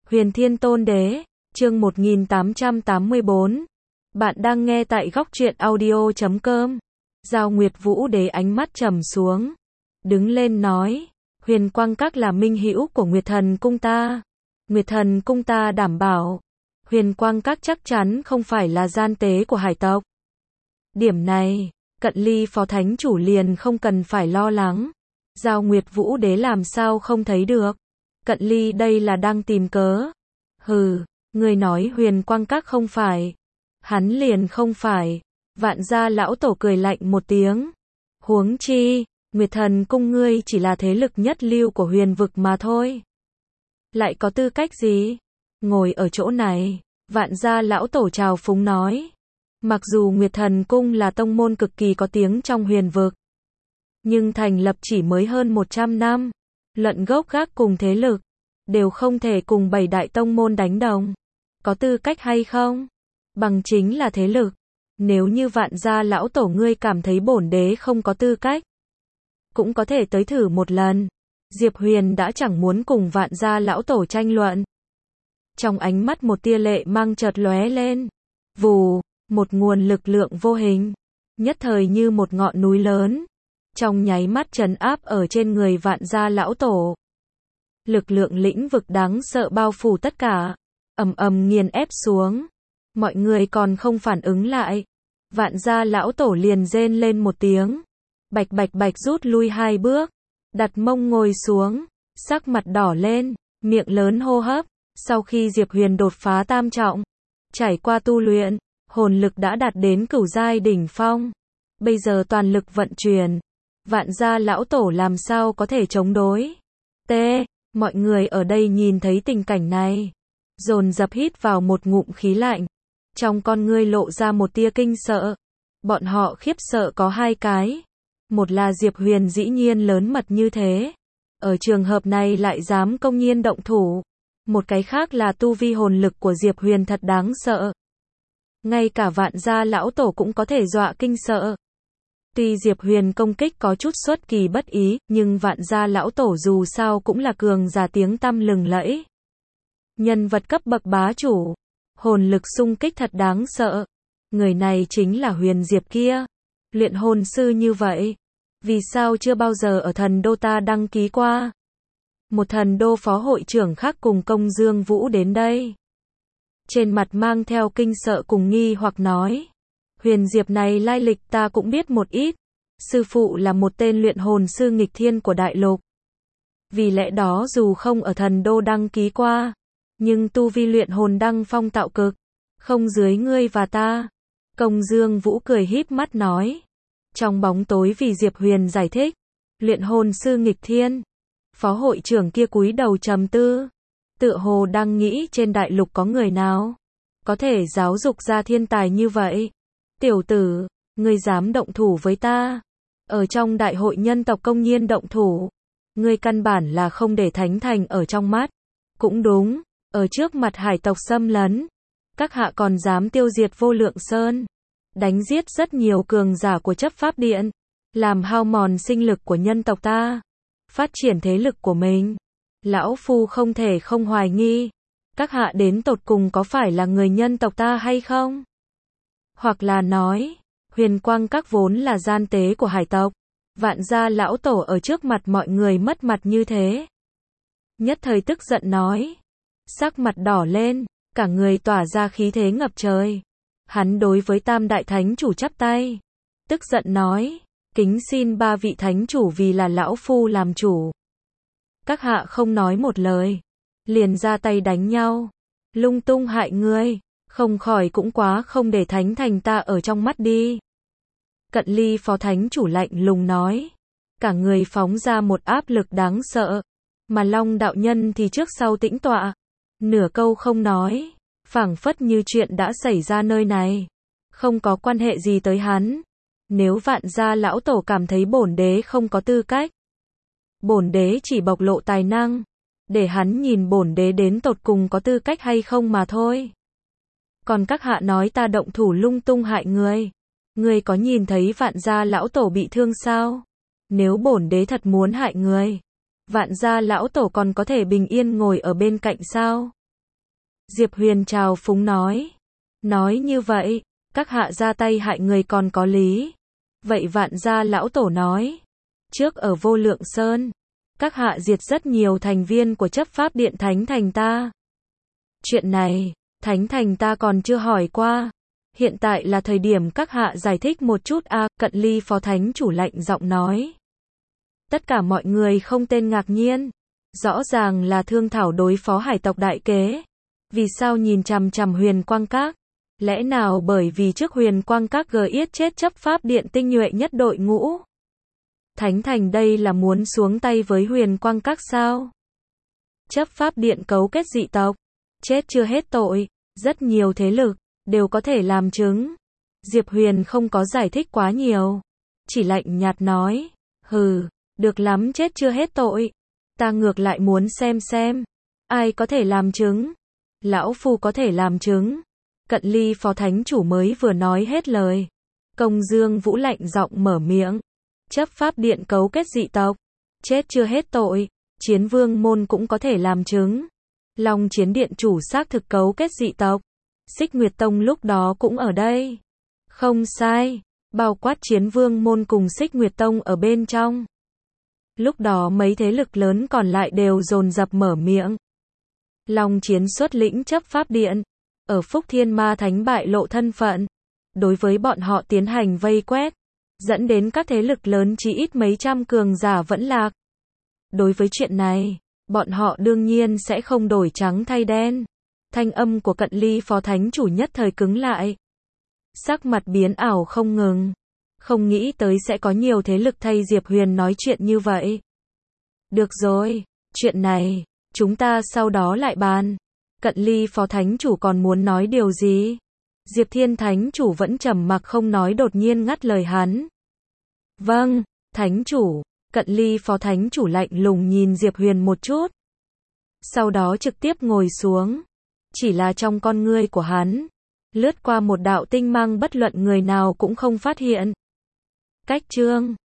Huyền Thiên Tôn Đế, chương 1884. Bạn đang nghe tại góc truyện audio.com. Giao Nguyệt Vũ Đế ánh mắt trầm xuống, đứng lên nói, Huyền Quang Các là minh hữu của Nguyệt Thần Cung ta. Nguyệt Thần Cung ta đảm bảo, Huyền Quang Các chắc chắn không phải là gian tế của hải tộc. Điểm này, Cận Ly Phó Thánh Chủ liền không cần phải lo lắng. Giao Nguyệt Vũ Đế làm sao không thấy được. Cận Ly đây là đang tìm cớ. Hừ, người nói Huyền Quang Các không phải. Hắn liền không phải. Vạn gia lão tổ cười lạnh một tiếng. Huống chi, Nguyệt Thần Cung ngươi chỉ là thế lực nhất lưu của huyền vực mà thôi. Lại có tư cách gì? Ngồi ở chỗ này, Vạn gia lão tổ chào phúng nói. Mặc dù Nguyệt Thần Cung là tông môn cực kỳ có tiếng trong huyền vực, nhưng thành lập chỉ mới hơn 100 năm. Luận gốc gác cùng thế lực, đều không thể cùng 7 đại tông môn đánh đồng. Có tư cách hay không? Bằng chính là thế lực. Nếu như Vạn gia lão tổ ngươi cảm thấy bổn đế không có tư cách, cũng có thể tới thử một lần. Diệp Huyền đã chẳng muốn cùng Vạn gia lão tổ tranh luận. Trong ánh mắt một tia lệ mang chợt lóe lên. Vù, một nguồn lực lượng vô hình, nhất thời như một ngọn núi lớn, trong nháy mắt trấn áp ở trên người Vạn gia lão tổ. Lực lượng lĩnh vực đáng sợ bao phủ tất cả, ầm ầm nghiền ép xuống. Mọi người còn không phản ứng lại, Vạn gia lão tổ liền rên lên một tiếng, bạch bạch bạch rút lui 2 bước, đặt mông ngồi xuống, sắc mặt đỏ lên, miệng lớn hô hấp. Sau khi Diệp Huyền đột phá tam trọng, trải qua tu luyện, hồn lực đã đạt đến cửu giai đỉnh phong. Bây giờ toàn lực vận chuyển, Vạn gia lão tổ làm sao có thể chống đối. Mọi người ở đây nhìn thấy tình cảnh này, dồn dập hít vào một ngụm khí lạnh, trong con ngươi lộ ra một tia kinh sợ. Bọn họ khiếp sợ có 2 cái. Một là Diệp Huyền dĩ nhiên lớn mật như thế, ở trường hợp này lại dám công nhiên động thủ. Một cái khác là tu vi hồn lực của Diệp Huyền thật đáng sợ. Ngay cả Vạn gia lão tổ cũng có thể dọa kinh sợ. Tuy Diệp Huyền công kích có chút xuất kỳ bất ý, nhưng Vạn gia lão tổ dù sao cũng là cường giả tiếng tăm lừng lẫy. Nhân vật cấp bậc bá chủ, hồn lực xung kích thật đáng sợ. Người này chính là Huyền Diệp kia, luyện hồn sư như vậy, vì sao chưa bao giờ ở thần đô ta đăng ký qua? Một thần đô phó hội trưởng khác cùng Công Dương Vũ đến đây, trên mặt mang theo kinh sợ cùng nghi hoặc nói, Huyền Diệp này lai lịch ta cũng biết một ít. Sư phụ là một tên luyện hồn sư nghịch thiên của đại lục. Vì lẽ đó dù không ở thần đô đăng ký qua, nhưng tu vi luyện hồn đăng phong tạo cực, không dưới ngươi và ta. Công Dương Vũ cười híp mắt nói. Trong bóng tối vì Diệp Huyền giải thích, luyện hồn sư nghịch thiên. Phó hội trưởng kia cúi đầu trầm tư, tựa hồ đang nghĩ trên đại lục có người nào có thể giáo dục ra thiên tài như vậy. Tiểu tử, ngươi dám động thủ với ta? Ở trong đại hội nhân tộc công nhiên động thủ, ngươi căn bản là không để thánh thành ở trong mắt. Cũng đúng, ở trước mặt hải tộc xâm lấn, các hạ còn dám tiêu diệt Vô Lượng Sơn, đánh giết rất nhiều cường giả của chấp pháp điện, làm hao mòn sinh lực của nhân tộc ta, phát triển thế lực của mình. Lão phu không thể không hoài nghi, các hạ đến tột cùng có phải là người nhân tộc ta hay không? Hoặc là nói, Huyền Quang Các vốn là gian tế của hải tộc. Vạn gia lão tổ ở trước mặt mọi người mất mặt như thế, nhất thời tức giận nói, sắc mặt đỏ lên, cả người tỏa ra khí thế ngập trời. Hắn đối với Tam đại thánh chủ chắp tay, tức giận nói, kính xin 3 vị thánh chủ vì là lão phu làm chủ. Các hạ không nói một lời, liền ra tay đánh nhau, lung tung hại người, không khỏi cũng quá không để thánh thành ta ở trong mắt đi. Cận Ly Phó Thánh Chủ lạnh lùng nói, cả người phóng ra một áp lực đáng sợ, mà Long đạo nhân thì trước sau tĩnh tọa, nửa câu không nói, phảng phất như chuyện đã xảy ra nơi này, không có quan hệ gì tới hắn. Nếu Vạn gia lão tổ cảm thấy bổn đế không có tư cách, bổn đế chỉ bộc lộ tài năng, để hắn nhìn bổn đế đến tột cùng có tư cách hay không mà thôi. Còn các hạ nói ta động thủ lung tung hại người, ngươi có nhìn thấy Vạn gia lão tổ bị thương sao? Nếu bổn đế thật muốn hại người, Vạn gia lão tổ còn có thể bình yên ngồi ở bên cạnh sao? Diệp Huyền trào phúng nói. Nói như vậy, các hạ ra tay hại người còn có lý. Vậy Vạn gia lão tổ nói. Trước ở Vô Lượng Sơn, các hạ diệt rất nhiều thành viên của chấp pháp điện Thánh Thành ta. Chuyện này, Thánh Thành ta còn chưa hỏi qua. Hiện tại là thời điểm các hạ giải thích một chút a. Cận Ly phó thánh chủ lạnh giọng nói. Tất cả mọi người không tên ngạc nhiên. Rõ ràng là thương thảo đối phó hải tộc đại kế. Vì sao nhìn chằm chằm Huyền Quang Các? Lẽ nào bởi vì trước Huyền Quang Các giết chết chấp pháp điện tinh nhuệ nhất đội ngũ? Thánh Thành đây là muốn xuống tay với Huyền Quang Các sao? Chấp pháp điện cấu kết dị tộc, chết chưa hết tội, rất nhiều thế lực đều có thể làm chứng. Diệp Huyền không có giải thích quá nhiều, chỉ lạnh nhạt nói, hừ, được lắm, chết chưa hết tội. Ta ngược lại muốn xem, ai có thể làm chứng. Lão Phu có thể làm chứng. Cận Ly phó thánh chủ mới vừa nói hết lời. Công Dương Vũ lạnh giọng mở miệng. Chấp pháp điện cấu kết dị tộc, chết chưa hết tội, Chiến Vương môn cũng có thể làm chứng. Long Chiến điện chủ xác thực cấu kết dị tộc. Xích Nguyệt Tông lúc đó cũng ở đây. Không sai, bao quát Chiến Vương môn cùng Xích Nguyệt Tông ở bên trong. Lúc đó mấy thế lực lớn còn lại đều dồn dập mở miệng. Long Chiến xuất lĩnh chấp pháp điện, ở Phúc Thiên Ma Thánh bại lộ thân phận. Đối với bọn họ tiến hành vây quét, dẫn đến các thế lực lớn chỉ ít mấy trăm cường giả vẫn lạc. Đối với chuyện này, bọn họ đương nhiên sẽ không đổi trắng thay đen. Thanh âm của Cận Ly phó thánh chủ nhất thời cứng lại. Sắc mặt biến ảo không ngừng. Không nghĩ tới sẽ có nhiều thế lực thay Diệp Huyền nói chuyện như vậy. Được rồi, chuyện này, chúng ta sau đó lại bàn. Cận Ly phó thánh chủ còn muốn nói điều gì? Diệp Thiên thánh chủ vẫn trầm mặc không nói, đột nhiên ngắt lời hắn. Vâng, thánh chủ. Cận Ly phó thánh chủ lạnh lùng nhìn Diệp Huyền một chút. Sau đó trực tiếp ngồi xuống. Chỉ là trong con ngươi của hắn, lướt qua một đạo tinh mang bất luận người nào cũng không phát hiện. Cách chương